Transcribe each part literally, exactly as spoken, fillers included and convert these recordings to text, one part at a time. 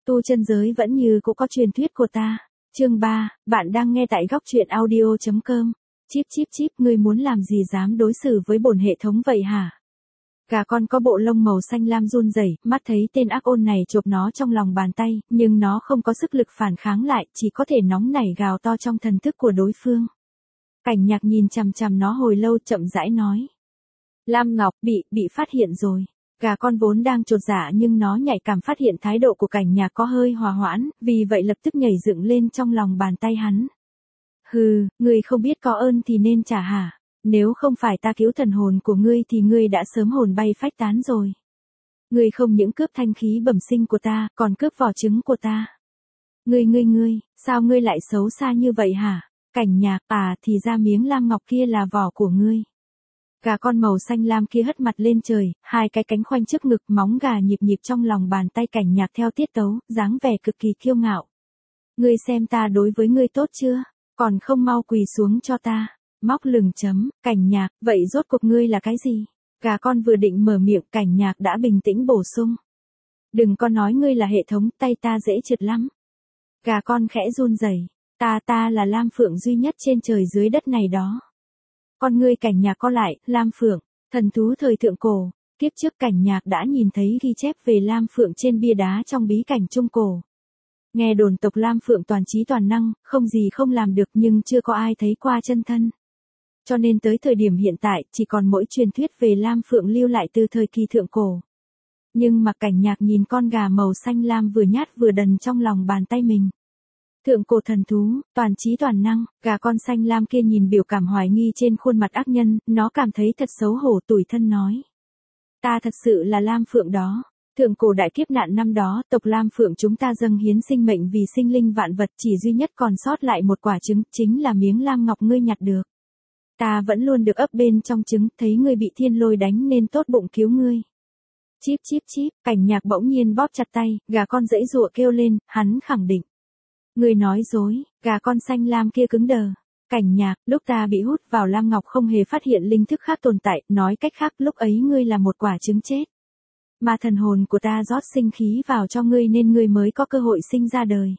Tu chân giới vẫn như cũ có truyền thuyết của ta. Chương ba, bạn đang nghe tại góc truyện audio chấm com. Chíp chíp chíp, ngươi muốn làm gì dám đối xử với bổn hệ thống vậy hả? Gà con có bộ lông màu xanh lam run rẩy, mắt thấy tên ác ôn này chộp nó trong lòng bàn tay, nhưng nó không có sức lực phản kháng lại, chỉ có thể nóng nảy gào to trong thần thức của đối phương. Cảnh Nhạc nhìn chằm chằm nó hồi lâu, chậm rãi nói: Lam Ngọc, bị, bị phát hiện rồi. Gà con vốn đang chột dạ nhưng nó nhạy cảm phát hiện thái độ của Cảnh Nhạc có hơi hòa hoãn, vì vậy lập tức nhảy dựng lên trong lòng bàn tay hắn. Hừ, ngươi không biết có ơn thì nên trả hả? Nếu không phải ta cứu thần hồn của ngươi thì ngươi đã sớm hồn bay phách tán rồi. Ngươi không những cướp thanh khí bẩm sinh của ta, còn cướp vỏ trứng của ta. Ngươi ngươi ngươi, sao ngươi lại xấu xa như vậy hả? Cảnh Nhạc, à thì ra miếng lam ngọc kia là vỏ của ngươi. Gà con màu xanh lam kia hất mặt lên trời, hai cái cánh khoanh trước ngực, móng gà nhịp nhịp trong lòng bàn tay Cảnh Nhạc theo tiết tấu, dáng vẻ cực kỳ kiêu ngạo. Ngươi xem ta đối với ngươi tốt chưa? Còn không mau quỳ xuống cho ta. Móc lừng chấm, Cảnh Nhạc, vậy rốt cuộc ngươi là cái gì? Gà con vừa định mở miệng, Cảnh Nhạc đã bình tĩnh bổ sung. Đừng có nói ngươi là hệ thống, tay ta dễ trượt lắm. Gà con khẽ run rẩy, ta ta là Lam Phượng duy nhất trên trời dưới đất này đó. Con ngươi Cảnh Nhạc co lại, Lam Phượng, thần thú thời thượng cổ. Kiếp trước Cảnh Nhạc đã nhìn thấy ghi chép về Lam Phượng trên bia đá trong bí cảnh trung cổ. Nghe đồn tộc Lam Phượng toàn trí toàn năng, không gì không làm được, nhưng chưa có ai thấy qua chân thân. Cho nên tới thời điểm hiện tại, chỉ còn mỗi truyền thuyết về Lam Phượng lưu lại từ thời kỳ thượng cổ. Nhưng mà Cảnh Nhạc nhìn con gà màu xanh lam vừa nhát vừa đần trong lòng bàn tay mình. Thượng cổ thần thú, toàn trí toàn năng, gà con xanh lam kia nhìn biểu cảm hoài nghi trên khuôn mặt ác nhân, nó cảm thấy thật xấu hổ, tủi thân nói. Ta thật sự là Lam Phượng đó. Thượng cổ đại kiếp nạn năm đó, tộc Lam Phượng chúng ta dâng hiến sinh mệnh vì sinh linh vạn vật, chỉ duy nhất còn sót lại một quả trứng, chính là miếng lam ngọc ngươi nhặt được. Ta vẫn luôn được ấp bên trong trứng, thấy ngươi bị thiên lôi đánh nên tốt bụng cứu ngươi. Chíp chíp chíp, Cảnh Nhạc bỗng nhiên bóp chặt tay, gà con giãy giụa kêu lên, hắn khẳng định. Ngươi nói dối, gà con xanh lam kia cứng đờ. Cảnh Nhạc, lúc ta bị hút vào lam ngọc không hề phát hiện linh thức khác tồn tại, nói cách khác lúc ấy ngươi là một quả trứng chết. Mà thần hồn của ta rót sinh khí vào cho ngươi nên ngươi mới có cơ hội sinh ra đời.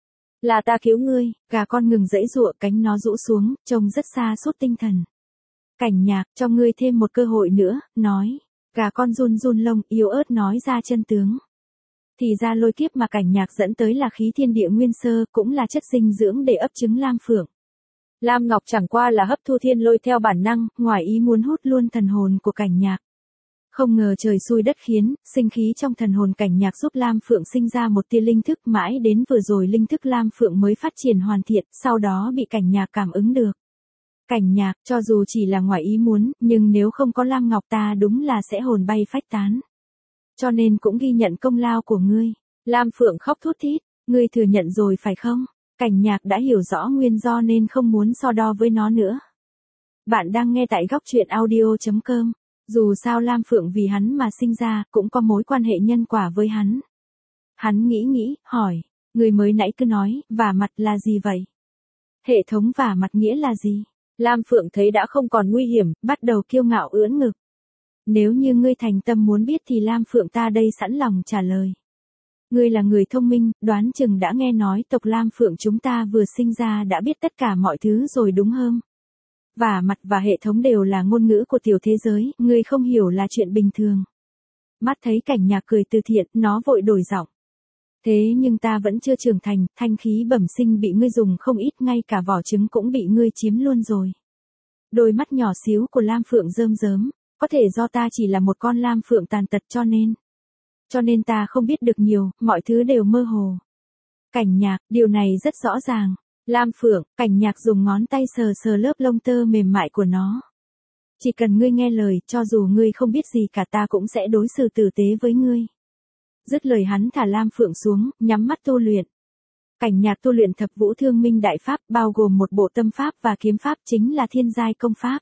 Là ta cứu ngươi, gà con ngừng giãy giụa, cánh nó rũ xuống, trông rất xa sút tinh thần. Cảnh Nhạc, cho ngươi thêm một cơ hội nữa, nói. Gà con run run lông, yếu ớt nói ra chân tướng. Thì ra lôi kiếp mà Cảnh Nhạc dẫn tới là khí thiên địa nguyên sơ, cũng là chất dinh dưỡng để ấp trứng Lam Phượng. Lam Ngọc chẳng qua là hấp thu thiên lôi theo bản năng, ngoài ý muốn hút luôn thần hồn của Cảnh Nhạc. Không ngờ trời xui đất khiến, sinh khí trong thần hồn Cảnh Nhạc giúp Lam Phượng sinh ra một tia linh thức, mãi đến vừa rồi linh thức Lam Phượng mới phát triển hoàn thiện, sau đó bị Cảnh Nhạc cảm ứng được. Cảnh Nhạc, cho dù chỉ là ngoài ý muốn, nhưng nếu không có Lam Ngọc ta đúng là sẽ hồn bay phách tán. Cho nên cũng ghi nhận công lao của ngươi. Lam Phượng khóc thút thít, ngươi thừa nhận rồi phải không? Cảnh Nhạc đã hiểu rõ nguyên do nên không muốn so đo với nó nữa. Bạn đang nghe tại góc truyện audio chấm com. Dù sao Lam Phượng vì hắn mà sinh ra, cũng có mối quan hệ nhân quả với hắn. Hắn nghĩ nghĩ, hỏi, người mới nãy cứ nói, vả mặt là gì vậy? Hệ thống vả mặt nghĩa là gì? Lam Phượng thấy đã không còn nguy hiểm, bắt đầu kiêu ngạo ưỡn ngực. Nếu như ngươi thành tâm muốn biết thì Lam Phượng ta đây sẵn lòng trả lời. Ngươi là người thông minh, đoán chừng đã nghe nói tộc Lam Phượng chúng ta vừa sinh ra đã biết tất cả mọi thứ rồi đúng không? Vả mặt và hệ thống đều là ngôn ngữ của tiểu thế giới, ngươi không hiểu là chuyện bình thường. Mắt thấy Cảnh Nhạc cười từ thiện, nó vội đổi giọng. Thế nhưng ta vẫn chưa trưởng thành, thanh khí bẩm sinh bị ngươi dùng không ít, ngay cả vỏ trứng cũng bị ngươi chiếm luôn rồi. Đôi mắt nhỏ xíu của Lam Phượng rơm rớm, có thể do ta chỉ là một con Lam Phượng tàn tật cho nên. Cho nên ta không biết được nhiều, mọi thứ đều mơ hồ. Cảnh Nhạc, điều này rất rõ ràng. Lam Phượng, Cảnh Nhạc dùng ngón tay sờ sờ lớp lông tơ mềm mại của nó. Chỉ cần ngươi nghe lời, cho dù ngươi không biết gì cả ta cũng sẽ đối xử tử tế với ngươi. Dứt lời hắn thả Lam Phượng xuống, nhắm mắt tu luyện. Cảnh Nhạc tu luyện thập vũ thương minh đại pháp, bao gồm một bộ tâm pháp và kiếm pháp, chính là thiên giai công pháp.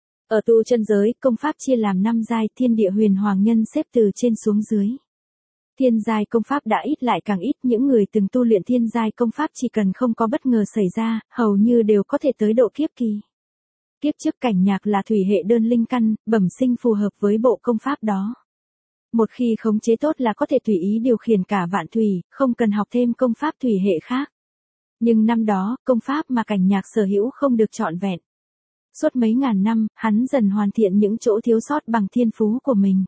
Ở tu chân giới, công pháp chia làm năm giai, thiên địa huyền hoàng nhân xếp từ trên xuống dưới. Thiên giai công pháp đã ít lại càng ít, những người từng tu luyện thiên giai công pháp chỉ cần không có bất ngờ xảy ra, hầu như đều có thể tới độ kiếp kỳ. Kiếp trước Cảnh Nhạc là thủy hệ đơn linh căn, bẩm sinh phù hợp với bộ công pháp đó. Một khi khống chế tốt là có thể tùy ý điều khiển cả vạn thủy, không cần học thêm công pháp thủy hệ khác. Nhưng năm đó, công pháp mà Cảnh Nhạc sở hữu không được trọn vẹn. Suốt mấy ngàn năm, hắn dần hoàn thiện những chỗ thiếu sót bằng thiên phú của mình.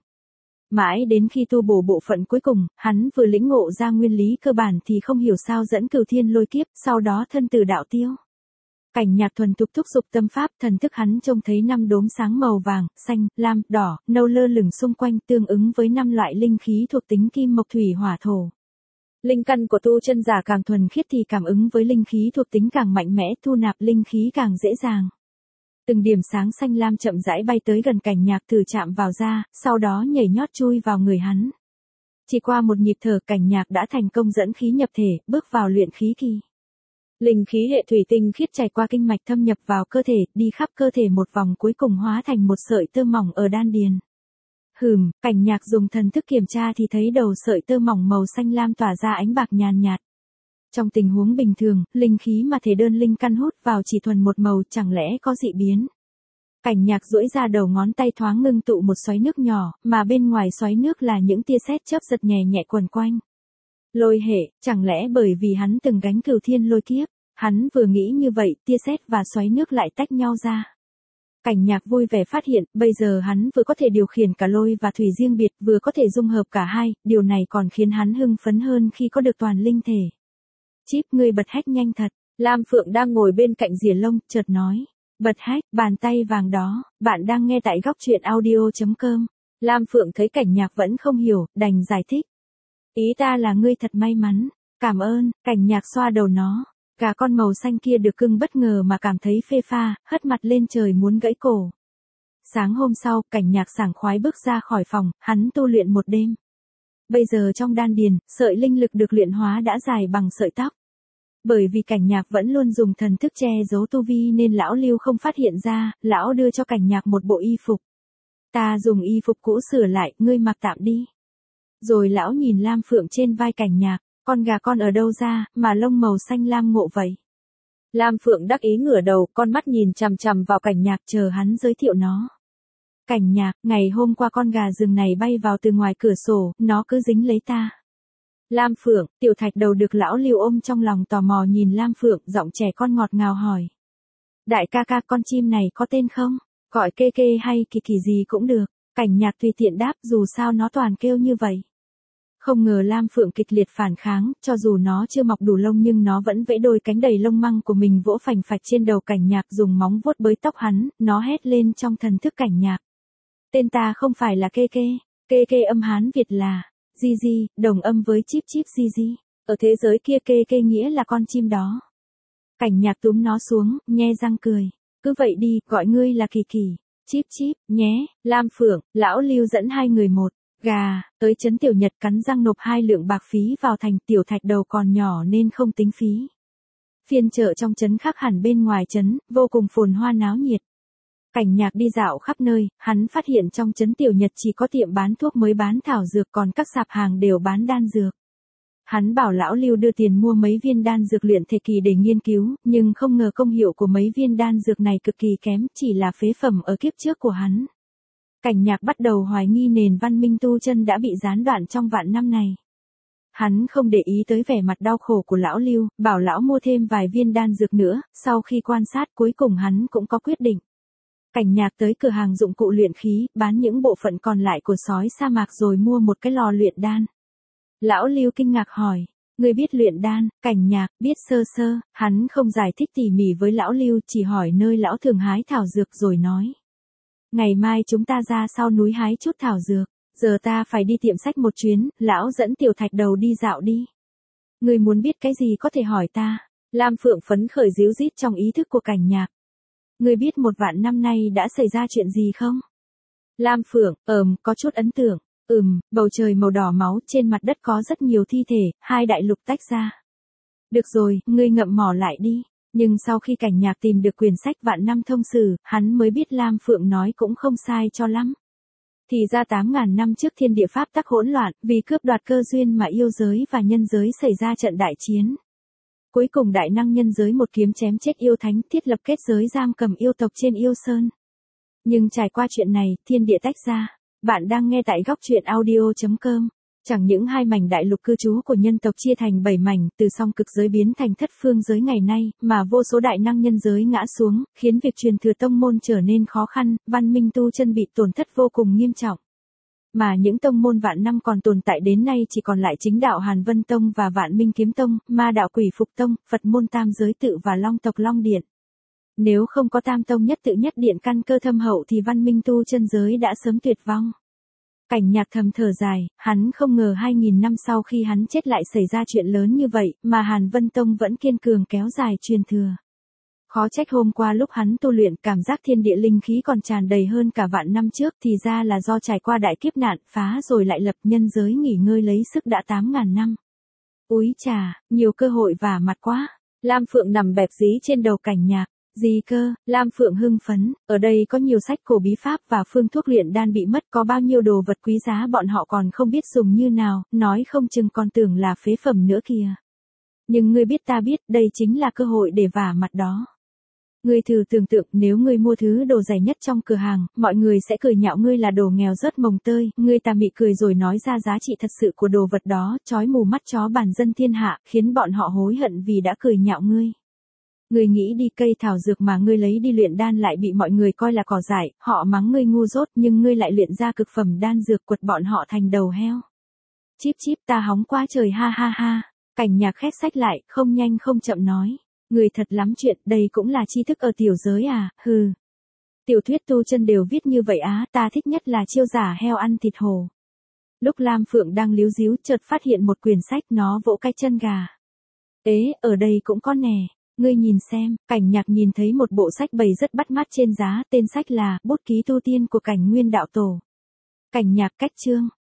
Mãi đến khi tu bổ bộ phận cuối cùng, hắn vừa lĩnh ngộ ra nguyên lý cơ bản thì không hiểu sao dẫn Cửu Thiên lôi kiếp, sau đó thân từ đạo tiêu. Cảnh Nhạc thuần thục thúc giục tâm pháp, thần thức hắn trông thấy năm đốm sáng màu vàng, xanh, lam, đỏ, nâu lơ lửng xung quanh, tương ứng với năm loại linh khí thuộc tính kim mộc thủy hỏa thổ. Linh căn của tu chân giả càng thuần khiết thì cảm ứng với linh khí thuộc tính càng mạnh mẽ, thu nạp linh khí càng dễ dàng. Từng điểm sáng xanh lam chậm rãi bay tới gần Cảnh Nhạc, thử chạm vào da, sau đó nhảy nhót chui vào người hắn. Chỉ qua một nhịp thở, Cảnh Nhạc đã thành công dẫn khí nhập thể, bước vào luyện khí kỳ. Linh khí hệ thủy tinh khiết chảy qua kinh mạch thâm nhập vào cơ thể, đi khắp cơ thể một vòng cuối cùng hóa thành một sợi tơ mỏng ở đan điền. Hừm, Cảnh Nhạc dùng thần thức kiểm tra thì thấy đầu sợi tơ mỏng màu xanh lam tỏa ra ánh bạc nhàn nhạt. Trong tình huống bình thường, linh khí mà thể đơn linh căn hút vào chỉ thuần một màu, chẳng lẽ có dị biến. Cảnh Nhạc duỗi ra đầu ngón tay thoáng ngưng tụ một xoáy nước nhỏ, mà bên ngoài xoáy nước là những tia sét chớp giật nhẹ nhẹ quần quanh. Lôi hệ, chẳng lẽ bởi vì hắn từng gánh Cửu Thiên lôi kiếp, hắn vừa nghĩ như vậy, tia sét và xoáy nước lại tách nhau ra. Cảnh Nhạc vui vẻ phát hiện, bây giờ hắn vừa có thể điều khiển cả lôi và thủy riêng biệt, vừa có thể dung hợp cả hai, điều này còn khiến hắn hưng phấn hơn khi có được toàn linh thể. Chíp, ngươi bật hack nhanh thật. Lam Phượng đang ngồi bên cạnh rìa lông, chợt nói. Bật hack, bàn tay vàng đó, bạn đang nghe tại góc truyện audio chấm com. Lam Phượng thấy Cảnh Nhạc vẫn không hiểu, đành giải thích. Ý ta là ngươi thật may mắn. Cảm ơn. Cảnh Nhạc xoa đầu nó. Gà con màu xanh kia được cưng bất ngờ mà cảm thấy phê pha, hất mặt lên trời muốn gãy cổ. Sáng hôm sau, Cảnh Nhạc sảng khoái bước ra khỏi phòng, hắn tu luyện một đêm. Bây giờ trong đan điền, sợi linh lực được luyện hóa đã dài bằng sợi tóc. Bởi vì Cảnh Nhạc vẫn luôn dùng thần thức che giấu tu vi nên lão Lưu không phát hiện ra, lão đưa cho Cảnh Nhạc một bộ y phục. Ta dùng y phục cũ sửa lại, ngươi mặc tạm đi. Rồi lão nhìn Lam Phượng trên vai Cảnh Nhạc, con gà con ở đâu ra, mà lông màu xanh lam ngộ vậy. Lam Phượng đắc ý ngửa đầu, con mắt nhìn chằm chằm vào Cảnh Nhạc chờ hắn giới thiệu nó. Cảnh Nhạc, ngày hôm qua con gà rừng này bay vào từ ngoài cửa sổ, nó cứ dính lấy ta. Lam Phượng, Tiểu Thạch Đầu được lão Lưu ôm trong lòng tò mò nhìn Lam Phượng, giọng trẻ con ngọt ngào hỏi. Đại ca ca, con chim này có tên không? Gọi kê kê hay kỳ kỳ gì cũng được. Cảnh Nhạc tùy tiện đáp, dù sao nó toàn kêu như vậy. Không ngờ Lam Phượng kịch liệt phản kháng, cho dù nó chưa mọc đủ lông nhưng nó vẫn vẫy đôi cánh đầy lông măng của mình vỗ phành phạch trên đầu Cảnh Nhạc, dùng móng vuốt bới tóc hắn, nó hét lên trong thần thức Cảnh Nhạc. Tên ta không phải là kê kê, kê kê âm Hán Việt là Di Di, đồng âm với Chíp Chíp Di Di. Ở thế giới kia kê kê nghĩa là con chim đó. Cảnh Nhạc túm nó xuống, nhe răng cười. Cứ vậy đi, gọi ngươi là Kỳ Kỳ, Chíp Chíp, nhé. Lam Phượng, lão Lưu dẫn hai người một gà, tới trấn Tiểu Nhật cắn răng nộp hai lượng bạc phí vào thành. Tiểu Thạch Đầu còn nhỏ nên không tính phí. Phiên chợ trong trấn khác hẳn bên ngoài trấn, vô cùng phồn hoa náo nhiệt. Cảnh Nhạc đi dạo khắp nơi, hắn phát hiện trong trấn Tiểu Nhật chỉ có tiệm bán thuốc mới bán thảo dược, còn các sạp hàng đều bán đan dược. Hắn bảo lão Lưu đưa tiền mua mấy viên đan dược luyện thể kỳ để nghiên cứu, nhưng không ngờ công hiệu của mấy viên đan dược này cực kỳ kém, chỉ là phế phẩm ở kiếp trước của hắn. Cảnh Nhạc bắt đầu hoài nghi nền văn minh tu chân đã bị gián đoạn trong vạn năm này. Hắn không để ý tới vẻ mặt đau khổ của lão Lưu, bảo lão mua thêm vài viên đan dược nữa. Sau khi quan sát cuối cùng hắn cũng có quyết định. Cảnh Nhạc tới cửa hàng dụng cụ luyện khí, bán những bộ phận còn lại của sói sa mạc rồi mua một cái lò luyện đan. Lão Lưu kinh ngạc hỏi, ngươi biết luyện đan? Cảnh Nhạc biết sơ sơ, hắn không giải thích tỉ mỉ với lão Lưu, chỉ hỏi nơi lão thường hái thảo dược rồi nói. Ngày mai chúng ta ra sau núi hái chút thảo dược, giờ ta phải đi tiệm sách một chuyến, lão dẫn Tiểu Thạch Đầu đi dạo đi. Ngươi muốn biết cái gì có thể hỏi ta. Lam Phượng phấn khởi ríu rít trong ý thức của Cảnh Nhạc. Ngươi biết một vạn năm nay đã xảy ra chuyện gì không? Lam Phượng, ừm, có chút ấn tượng. Ừm, bầu trời màu đỏ máu, trên mặt đất có rất nhiều thi thể, hai đại lục tách ra. Được rồi, ngươi ngậm mỏ lại đi. Nhưng sau khi Cảnh Nhạc tìm được quyển sách Vạn Năm Thông Sử, hắn mới biết Lam Phượng nói cũng không sai cho lắm. Thì ra tám ngàn năm trước thiên địa pháp tắc hỗn loạn, vì cướp đoạt cơ duyên mà yêu giới và nhân giới xảy ra trận đại chiến. Cuối cùng đại năng nhân giới một kiếm chém chết yêu thánh, thiết lập kết giới giam cầm yêu tộc trên yêu sơn. Nhưng trải qua chuyện này, thiên địa tách ra. Bạn đang nghe tại góc truyện audio chấm com. Chẳng những hai mảnh đại lục cư trú của nhân tộc chia thành bảy mảnh, từ song cực giới biến thành thất phương giới ngày nay, mà vô số đại năng nhân giới ngã xuống, khiến việc truyền thừa tông môn trở nên khó khăn, văn minh tu chân bị tổn thất vô cùng nghiêm trọng. Mà những tông môn vạn năm còn tồn tại đến nay chỉ còn lại chính đạo Hàn Vân Tông và Vạn Minh Kiếm Tông, Ma đạo Quỷ Phục Tông, Phật môn Tam Giới Tự và Long tộc Long Điện. Nếu không có Tam Tông Nhất Tự Nhất Điện căn cơ thâm hậu thì văn minh tu chân giới đã sớm tuyệt vong. Cảnh Nhạc thầm thở dài, hắn không ngờ hai nghìn năm sau khi hắn chết lại xảy ra chuyện lớn như vậy, mà Hàn Vân Tông vẫn kiên cường kéo dài truyền thừa. Khó trách hôm qua lúc hắn tu luyện cảm giác thiên địa linh khí còn tràn đầy hơn cả vạn năm trước, thì ra là do trải qua đại kiếp nạn, phá rồi lại lập, nhân giới nghỉ ngơi lấy sức đã tám ngàn năm. Úi chà, nhiều cơ hội vả mặt quá. Lam Phượng nằm bẹp dí trên đầu Cảnh Nhạc. Gì cơ? Lam Phượng hưng phấn, ở đây có nhiều sách cổ bí pháp và phương thuốc luyện đan bị mất, có bao nhiêu đồ vật quý giá bọn họ còn không biết dùng như nào, nói không chừng còn tưởng là phế phẩm nữa kìa. Nhưng ngươi biết ta biết, đây chính là cơ hội để vả mặt đó. Ngươi thử tưởng tượng, nếu ngươi mua thứ đồ rẻ nhất trong cửa hàng, mọi người sẽ cười nhạo ngươi là đồ nghèo rớt mồng tơi, ngươi ta mị cười rồi nói ra giá trị thật sự của đồ vật đó, chói mù mắt chó bản dân thiên hạ, khiến bọn họ hối hận vì đã cười nhạo ngươi. Ngươi nghĩ đi, cây thảo dược mà ngươi lấy đi luyện đan lại bị mọi người coi là cỏ dại, họ mắng ngươi ngu dốt, nhưng ngươi lại luyện ra cực phẩm đan dược, quật bọn họ thành đầu heo. Chíp chíp, ta hóng quá trời, ha ha ha. Cảnh Nhạc khép sách lại, không nhanh không chậm nói. Người thật lắm chuyện, đây cũng là tri thức ở tiểu giới à, hừ. Tiểu thuyết tu chân đều viết như vậy á, ta thích nhất là chiêu giả heo ăn thịt hổ. Lúc Lam Phượng đang líu díu, chợt phát hiện một quyển sách, nó vỗ cái chân gà. Ế, ở đây cũng có nè. Ngươi nhìn xem. Cảnh Nhạc nhìn thấy một bộ sách bày rất bắt mắt trên giá, tên sách là Bút ký tu tiên của Cảnh Nguyên đạo tổ. Cảnh Nhạc cách chương.